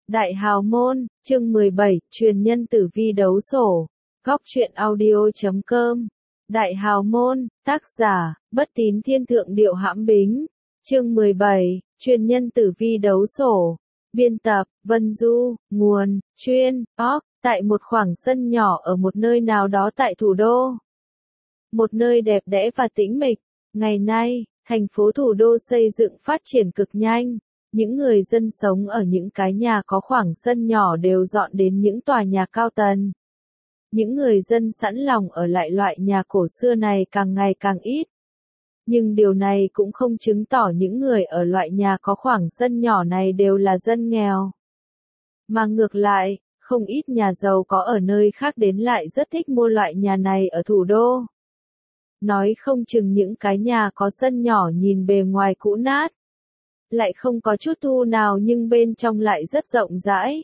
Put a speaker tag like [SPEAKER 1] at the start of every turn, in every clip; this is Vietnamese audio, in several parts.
[SPEAKER 1] Đại Hào Môn, chương 17, truyền nhân tử vi đấu sổ. Góc truyện audio.com. Đại Hào Môn, tác giả, Bất Tín Thiên Thượng Điệu Hãm Bính. Chương 17, truyền nhân tử vi đấu sổ. Biên tập, Vân Du, nguồn, chuyên, tại một khoảng sân nhỏ ở một nơi nào đó tại thủ đô. Một nơi đẹp đẽ và tĩnh mịch. Ngày nay, thành phố thủ đô xây dựng phát triển cực nhanh. Những người dân sống ở những cái nhà có khoảng sân nhỏ đều dọn đến những tòa nhà cao tầng. Những người dân sẵn lòng ở lại loại nhà cổ xưa này càng ngày càng ít. Nhưng điều này cũng không chứng tỏ những người ở loại nhà có khoảng sân nhỏ này đều là dân nghèo. Mà ngược lại, không ít nhà giàu có ở nơi khác đến lại rất thích mua loại nhà này ở thủ đô. Nói không chừng những cái nhà có sân nhỏ nhìn bề ngoài cũ nát, lại không có chút thu nào nhưng bên trong lại rất rộng rãi.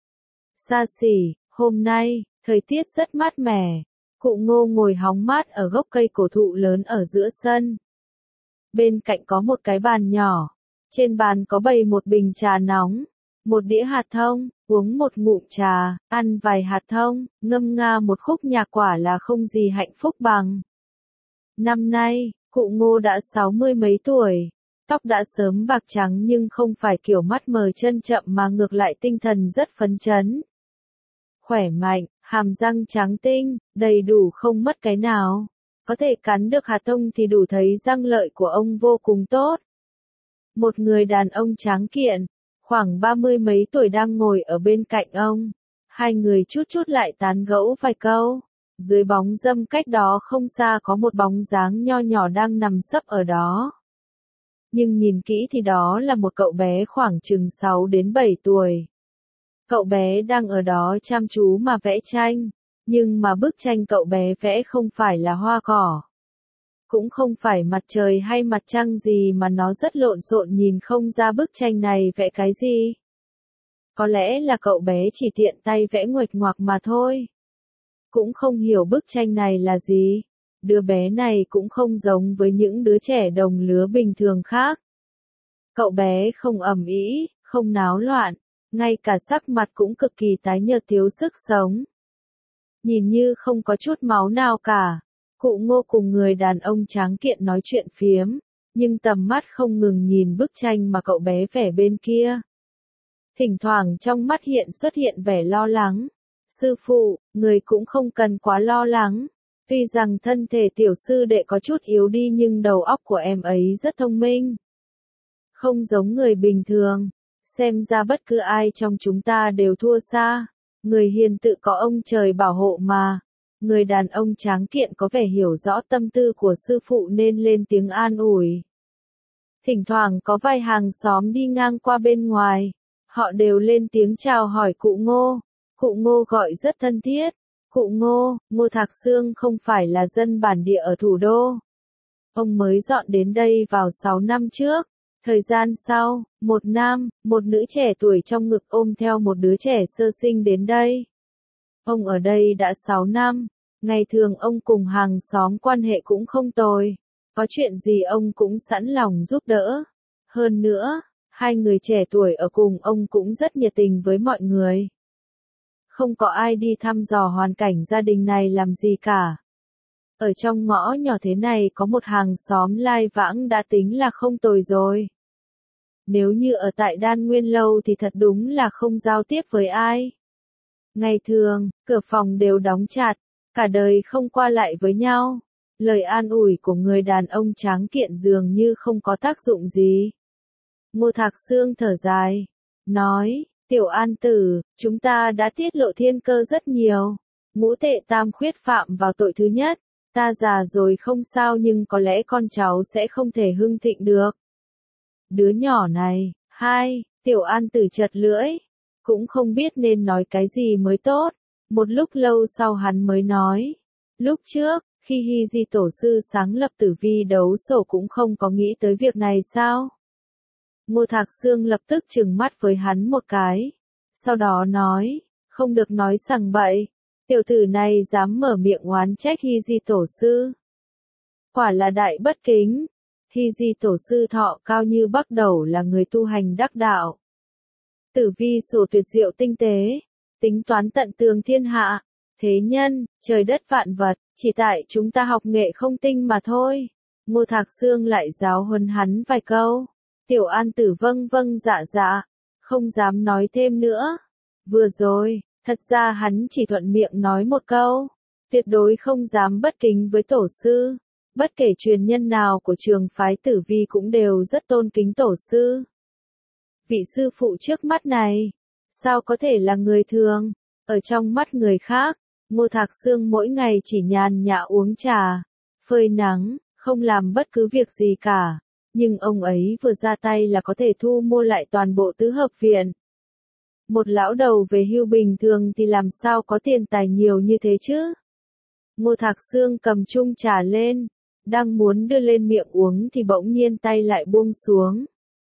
[SPEAKER 1] Xa xỉ, hôm nay, thời tiết rất mát mẻ, cụ Ngô ngồi hóng mát ở gốc cây cổ thụ lớn ở giữa sân. Bên cạnh có một cái bàn nhỏ, trên bàn có bày một bình trà nóng, một đĩa hạt thông, uống một ngụm trà, ăn vài hạt thông, ngâm nga một khúc nhạc quả là không gì hạnh phúc bằng. Năm nay, cụ Ngô đã 60 mấy tuổi. Tóc đã sớm bạc trắng nhưng không phải kiểu mắt mờ chân chậm mà ngược lại tinh thần rất phấn chấn. Khỏe mạnh, hàm răng trắng tinh, đầy đủ không mất cái nào. Có thể cắn được hạt thông thì đủ thấy răng lợi của ông vô cùng tốt. Một người đàn ông tráng kiện, khoảng 30 mấy tuổi đang ngồi ở bên cạnh ông. Hai người chút chút lại tán gẫu vài câu. Dưới bóng râm cách đó không xa có một bóng dáng nho nhỏ đang nằm sấp ở đó. Nhưng nhìn kỹ thì đó là một cậu bé khoảng chừng 6 đến 7 tuổi. Cậu bé đang ở đó chăm chú mà vẽ tranh, nhưng mà bức tranh cậu bé vẽ không phải là hoa cỏ. Cũng không phải mặt trời hay mặt trăng gì mà nó rất lộn xộn nhìn không ra bức tranh này vẽ cái gì. Có lẽ là cậu bé chỉ tiện tay vẽ nguệch ngoạc mà thôi. Cũng không hiểu bức tranh này là gì. Đứa bé này cũng không giống với những đứa trẻ đồng lứa bình thường khác. Cậu bé không ầm ĩ, không náo loạn, ngay cả sắc mặt cũng cực kỳ tái nhợt thiếu sức sống. Nhìn như không có chút máu nào cả. Cụ Ngô cùng người đàn ông tráng kiện nói chuyện phiếm, nhưng tầm mắt không ngừng nhìn bức tranh mà cậu bé vẽ bên kia. Thỉnh thoảng trong mắt xuất hiện vẻ lo lắng. Sư phụ, người cũng không cần quá lo lắng. Tuy rằng thân thể tiểu sư đệ có chút yếu đi nhưng đầu óc của em ấy rất thông minh. Không giống người bình thường. Xem ra bất cứ ai trong chúng ta đều thua xa. Người hiền tự có ông trời bảo hộ mà. Người đàn ông tráng kiện có vẻ hiểu rõ tâm tư của sư phụ nên lên tiếng an ủi. Thỉnh thoảng có vài hàng xóm đi ngang qua bên ngoài. Họ đều lên tiếng chào hỏi cụ Ngô. Cụ Ngô gọi rất thân thiết. Cụ Ngô, Ngô Thạc Sương không phải là dân bản địa ở thủ đô. Ông mới dọn đến đây vào 6 năm trước. Thời gian sau, một nam, một nữ trẻ tuổi trong ngực ôm theo một đứa trẻ sơ sinh đến đây. Ông ở đây đã 6 năm. Ngày thường ông cùng hàng xóm quan hệ cũng không tồi. Có chuyện gì ông cũng sẵn lòng giúp đỡ. Hơn nữa, hai người trẻ tuổi ở cùng ông cũng rất nhiệt tình với mọi người. Không có ai đi thăm dò hoàn cảnh gia đình này làm gì cả. Ở trong ngõ nhỏ thế này có một hàng xóm lai vãng đã tính là không tồi rồi. Nếu như ở tại Đan Nguyên Lâu thì thật đúng là không giao tiếp với ai. Ngày thường, cửa phòng đều đóng chặt, cả đời không qua lại với nhau. Lời an ủi của người đàn ông tráng kiện dường như không có tác dụng gì. Ngô Thạc Sương thở dài, nói, Tiểu An Tử, chúng ta đã tiết lộ thiên cơ rất nhiều. Ngũ tệ tam khuyết phạm vào tội thứ nhất. Ta già rồi không sao nhưng có lẽ con cháu sẽ không thể hưng thịnh được. Đứa nhỏ này, Tiểu An Tử chật lưỡi. Cũng không biết nên nói cái gì mới tốt. Một lúc lâu sau hắn mới nói. Lúc trước, khi Hy Di Tổ sư sáng lập tử vi đấu sổ cũng không có nghĩ tới việc này sao? Ngô Thạc Sương lập tức trừng mắt với hắn một cái. Sau đó nói, không được nói sằng bậy. Tiểu tử này dám mở miệng oán trách Hy Di Tổ sư. Quả là đại bất kính. Hy Di Tổ sư thọ cao như Bắc Đẩu là người tu hành đắc đạo. Tử vi sổ tuyệt diệu tinh tế, tính toán tận tường thiên hạ, thế nhân, trời đất vạn vật, chỉ tại chúng ta học nghệ không tinh mà thôi. Ngô Thạc Sương lại giáo huấn hắn vài câu. Tiểu An Tử vâng vâng dạ dạ, không dám nói thêm nữa. Vừa rồi, thật ra hắn chỉ thuận miệng nói một câu, tuyệt đối không dám bất kính với tổ sư. Bất kể truyền nhân nào của trường phái Tử Vi cũng đều rất tôn kính tổ sư. Vị sư phụ trước mắt này, sao có thể là người thường? Ở trong mắt người khác, Ngô Thạc Sương mỗi ngày chỉ nhàn nhã uống trà, phơi nắng, không làm bất cứ việc gì cả. Nhưng ông ấy vừa ra tay là có thể thu mua lại toàn bộ tứ hợp viện. Một lão đầu về hưu bình thường thì làm sao có tiền tài nhiều như thế chứ? Ngô Thạc Sương cầm chung trà lên, đang muốn đưa lên miệng uống thì bỗng nhiên tay lại buông xuống.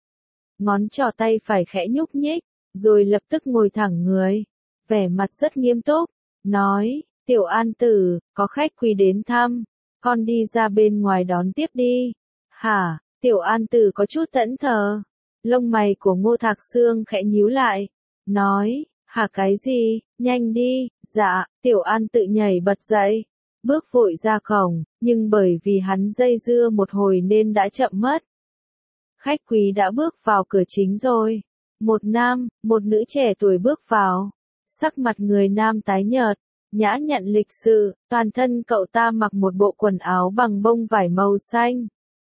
[SPEAKER 1] Ngón trỏ tay phải khẽ nhúc nhích, rồi lập tức ngồi thẳng người, vẻ mặt rất nghiêm túc, nói, Tiểu An Tử, có khách quý đến thăm, con đi ra bên ngoài đón tiếp đi. Hả? Tiểu An Tử có chút thẫn thờ, lông mày của Ngô Thạc Sương khẽ nhíu lại, nói, hả cái gì, nhanh đi, dạ, Tiểu An Tử nhảy bật dậy, bước vội ra cổng, nhưng bởi vì hắn dây dưa một hồi nên đã chậm mất. Khách quý đã bước vào cửa chính rồi. Một nam, một nữ trẻ tuổi bước vào. Sắc mặt người nam tái nhợt, nhã nhặn lịch sự, toàn thân cậu ta mặc một bộ quần áo bằng bông vải màu xanh.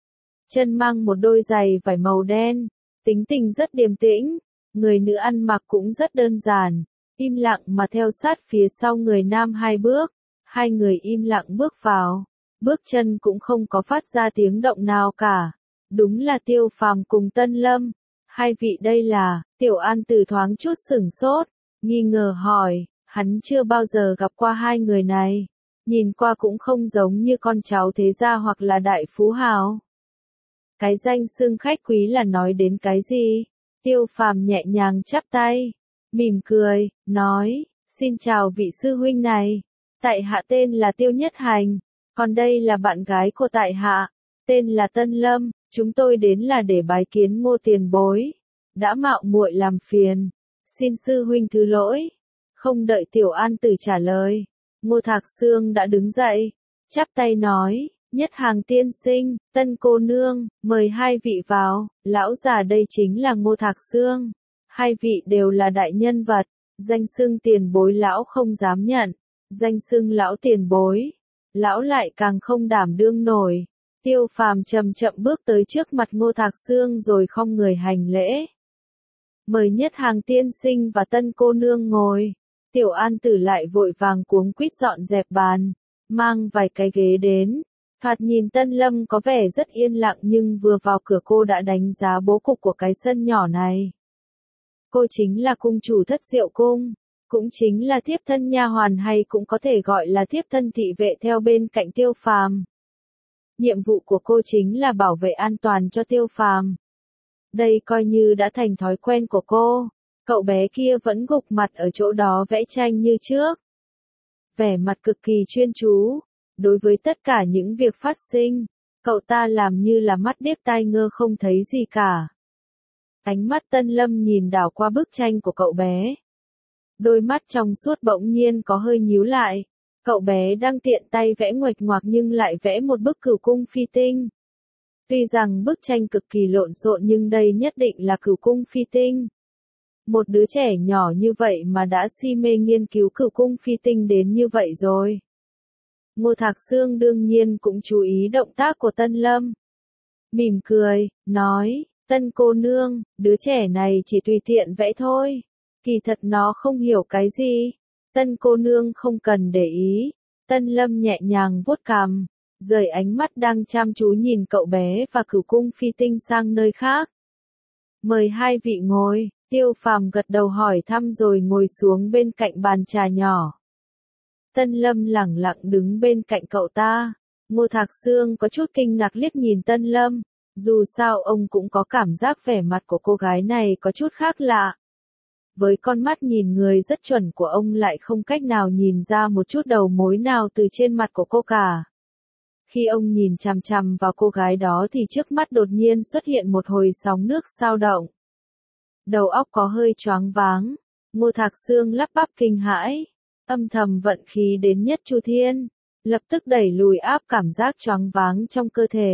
[SPEAKER 1] Chân mang một đôi giày vải màu đen, tính tình rất điềm tĩnh. Người nữ ăn mặc cũng rất đơn giản, im lặng mà theo sát phía sau người nam hai bước. Hai người im lặng bước vào, bước chân cũng không có phát ra tiếng động nào cả. Đúng là Tiêu Phàm cùng Tân Lâm. Hai vị đây là, Tiểu An Tử thoáng chút sửng sốt, nghi ngờ hỏi, hắn chưa bao giờ gặp qua hai người này. Nhìn qua cũng không giống như con cháu thế gia hoặc là đại phú hào. Cái danh xưng khách quý là nói đến cái gì? Tiêu Phàm nhẹ nhàng chắp tay, mỉm cười, nói, xin chào vị sư huynh này. Tại hạ tên là Tiêu Nhất Hành, còn đây là bạn gái của tại hạ, tên là Tân Lâm, chúng tôi đến là để bái kiến Ngô tiền bối. Đã mạo muội làm phiền, xin sư huynh thứ lỗi. Không đợi Tiểu An Tử trả lời, Ngô Thạc Sương đã đứng dậy, chắp tay nói, Nhất Hàng tiên sinh, Tân cô nương, mời hai vị vào. Lão già đây chính là Ngô Thạc Sương. Hai vị đều là đại nhân vật, danh xưng tiền bối lão không dám nhận. Danh xưng lão tiền bối, lão lại càng không đảm đương nổi. Tiêu Phàm chậm chậm bước tới trước mặt Ngô Thạc Sương rồi khom người hành lễ. Mời Nhất Hàng tiên sinh và Tân cô nương ngồi. Tiểu An Tử lại vội vàng cuống quýt dọn dẹp bàn, mang vài cái ghế đến. Thoạt nhìn Tân Lâm có vẻ rất yên lặng nhưng vừa vào cửa cô đã đánh giá bố cục của cái sân nhỏ này. Cô chính là cung chủ Thất Diệu Cung. Cũng chính là thiếp thân nha hoàn hay cũng có thể gọi là thiếp thân thị vệ theo bên cạnh Tiêu Phàm. Nhiệm vụ của cô chính là bảo vệ an toàn cho Tiêu Phàm. Đây coi như đã thành thói quen của cô. Cậu bé kia vẫn gục mặt ở chỗ đó vẽ tranh như trước. Vẻ mặt cực kỳ chuyên chú. Đối với tất cả những việc phát sinh, cậu ta làm như là mắt điếc tai ngơ không thấy gì cả. Ánh mắt Tân Lâm nhìn đảo qua bức tranh của cậu bé. Đôi mắt trong suốt bỗng nhiên có hơi nhíu lại. Cậu bé đang tiện tay vẽ nguệch ngoạc nhưng lại vẽ một bức cửu cung phi tinh. Tuy rằng bức tranh cực kỳ lộn xộn nhưng đây nhất định là cửu cung phi tinh. Một đứa trẻ nhỏ như vậy mà đã si mê nghiên cứu cửu cung phi tinh đến như vậy rồi. Ngô Thạc Sương đương nhiên cũng chú ý động tác của Tân Lâm. Mỉm cười, nói, Tân cô nương, đứa trẻ này chỉ tùy tiện vẽ thôi. Kỳ thật nó không hiểu cái gì. Tân cô nương không cần để ý. Tân Lâm nhẹ nhàng vuốt cằm, rời ánh mắt đang chăm chú nhìn cậu bé và cửu cung phi tinh sang nơi khác. Mời hai vị ngồi. Tiêu Phàm gật đầu hỏi thăm rồi ngồi xuống bên cạnh bàn trà nhỏ. Tân Lâm lẳng lặng đứng bên cạnh cậu ta. Ngô Thạc Sương có chút kinh ngạc liếc nhìn Tân Lâm. Dù sao ông cũng có cảm giác vẻ mặt của cô gái này có chút khác lạ. Với con mắt nhìn người rất chuẩn của ông lại không cách nào nhìn ra một chút đầu mối nào từ trên mặt của cô cả. Khi ông nhìn chằm chằm vào cô gái đó thì trước mắt đột nhiên xuất hiện một hồi sóng nước xao động. đầu óc có hơi choáng váng. Ngô Thạc Sương lắp bắp kinh hãi, âm thầm vận khí đến nhất chu thiên, lập tức đẩy lùi áp cảm giác choáng váng trong cơ thể.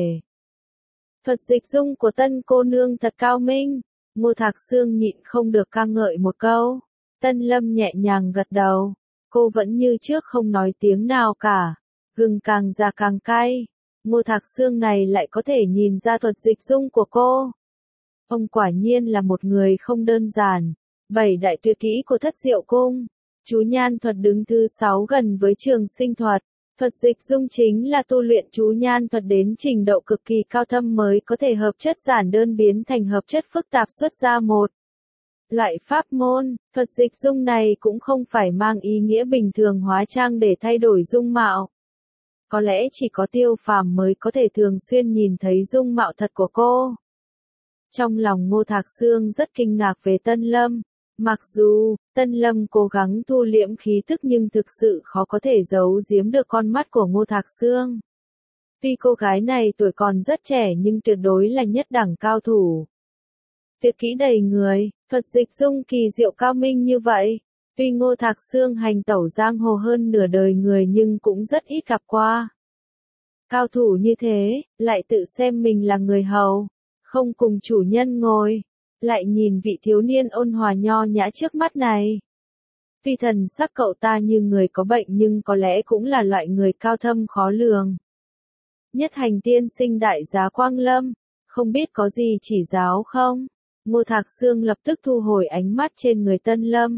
[SPEAKER 1] Thuật dịch dung của Tân cô nương thật cao minh, Ngô Thạc Sương nhịn không được ca ngợi một câu. Tân Lâm nhẹ nhàng gật đầu, cô vẫn như trước không nói tiếng nào cả, gừng càng già càng cay. Ngô Thạc Sương này lại có thể nhìn ra thuật dịch dung của cô. Ông quả nhiên là một người không đơn giản. 7 đại tuyệt kỹ của Thất Diệu Cung. Chú nhan thuật đứng thứ 6 gần với trường sinh thuật. Thuật dịch dung chính là tu luyện chú nhan thuật đến trình độ cực kỳ cao thâm mới có thể hợp chất giản đơn biến thành hợp chất phức tạp xuất ra một loại pháp môn. Thuật dịch dung này cũng không phải mang ý nghĩa bình thường hóa trang để thay đổi dung mạo. Có lẽ chỉ có Tiêu Phàm mới có thể thường xuyên nhìn thấy dung mạo thật của cô. Trong lòng Ngô Thạc Sương rất kinh ngạc về Tân Lâm. Mặc dù, Tân Lâm cố gắng thu liễm khí tức nhưng thực sự khó có thể giấu giếm được con mắt của Ngô Thạc Sương. Tuy cô gái này tuổi còn rất trẻ nhưng tuyệt đối là nhất đẳng cao thủ. Tuyệt kỹ đầy người, thuật dịch dung kỳ diệu cao minh như vậy. Tuy Ngô Thạc Sương hành tẩu giang hồ hơn nửa đời người nhưng cũng rất ít gặp qua. Cao thủ như thế, lại tự xem mình là người hầu, không cùng chủ nhân ngồi, lại nhìn vị thiếu niên ôn hòa nho nhã trước mắt này. Tuy thần sắc cậu ta như người có bệnh nhưng có lẽ cũng là loại người cao thâm khó lường. Nhất Hành tiên sinh đại giá Quang Lâm, không biết có gì chỉ giáo không? Ngô Thạc Sương lập tức thu hồi ánh mắt trên người Tân Lâm.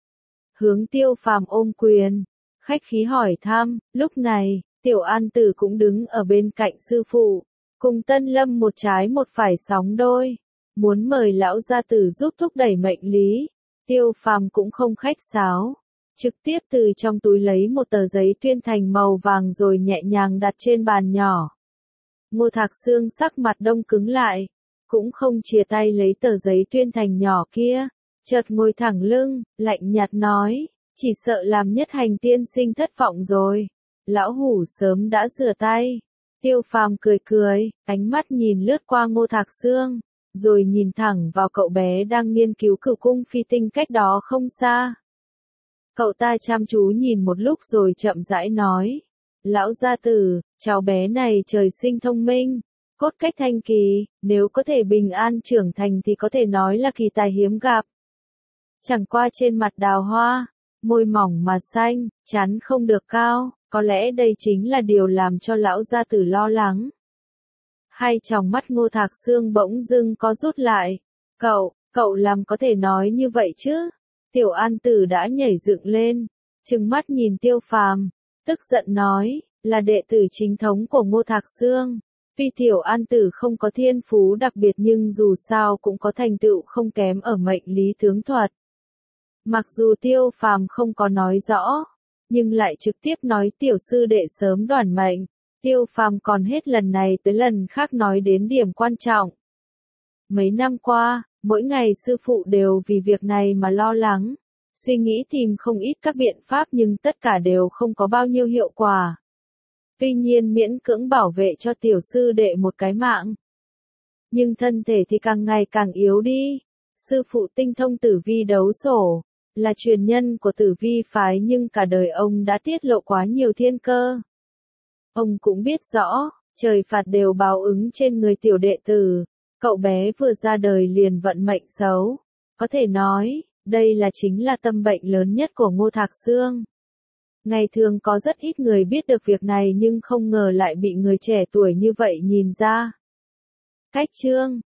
[SPEAKER 1] Hướng Tiêu Phàm ôm quyền, khách khí hỏi thăm. Lúc này, Tiểu An Tử cũng đứng ở bên cạnh sư phụ, cùng Tân Lâm một trái một phải sóng đôi, muốn mời lão gia tử giúp thúc đẩy mệnh lý. Tiêu Phàm cũng không khách sáo, trực tiếp từ trong túi lấy một tờ giấy tuyên thành màu vàng rồi nhẹ nhàng đặt trên bàn nhỏ. Ngô Thạc Sương sắc mặt đông cứng lại, cũng không chìa tay lấy tờ giấy tuyên thành nhỏ kia, chợt ngồi thẳng lưng, lạnh nhạt nói, chỉ sợ làm Nhất Hành tiên sinh thất vọng rồi. Lão hủ sớm đã rửa tay. Tiêu Phàm cười cười, ánh mắt nhìn lướt qua Ngô Thạc Sương, rồi nhìn thẳng vào cậu bé đang nghiên cứu Cửu Cung Phi Tinh cách đó không xa. Cậu ta chăm chú nhìn một lúc rồi chậm rãi nói, lão gia tử, cháu bé này trời sinh thông minh, cốt cách thanh kỳ, nếu có thể bình an trưởng thành thì có thể nói là kỳ tài hiếm gặp. Chẳng qua trên mặt đào hoa, môi mỏng mà xanh, trán không được cao, có lẽ đây chính là điều làm cho lão gia tử lo lắng. Hai tròng mắt Ngô Thạc Sương bỗng dưng có rút lại. Cậu làm có thể nói như vậy chứ? Tiểu An Tử đã nhảy dựng lên, trừng mắt nhìn Tiêu Phàm, tức giận nói, là đệ tử chính thống của Ngô Thạc Sương. Tuy Tiểu An Tử không có thiên phú đặc biệt nhưng dù sao cũng có thành tựu không kém ở mệnh lý tướng thuật. Mặc dù Tiêu Phàm không có nói rõ, nhưng lại trực tiếp nói tiểu sư đệ sớm đoản mệnh. Tiêu Phàm còn hết lần này tới lần khác nói đến điểm quan trọng. Mấy năm qua, mỗi ngày sư phụ đều vì việc này mà lo lắng, suy nghĩ tìm không ít các biện pháp nhưng tất cả đều không có bao nhiêu hiệu quả. Tuy nhiên miễn cưỡng bảo vệ cho tiểu sư đệ một cái mạng. Nhưng thân thể thì càng ngày càng yếu đi. Sư phụ tinh thông tử vi đấu sổ, là truyền nhân của tử vi phái nhưng cả đời ông đã tiết lộ quá nhiều thiên cơ. Ông cũng biết rõ, trời phạt đều báo ứng trên người tiểu đệ tử, cậu bé vừa ra đời liền vận mệnh xấu. Có thể nói, đây chính là tâm bệnh lớn nhất của Ngô Thạc Sương. Ngày thường có rất ít người biết được việc này nhưng không ngờ lại bị người trẻ tuổi như vậy nhìn ra. Cách chương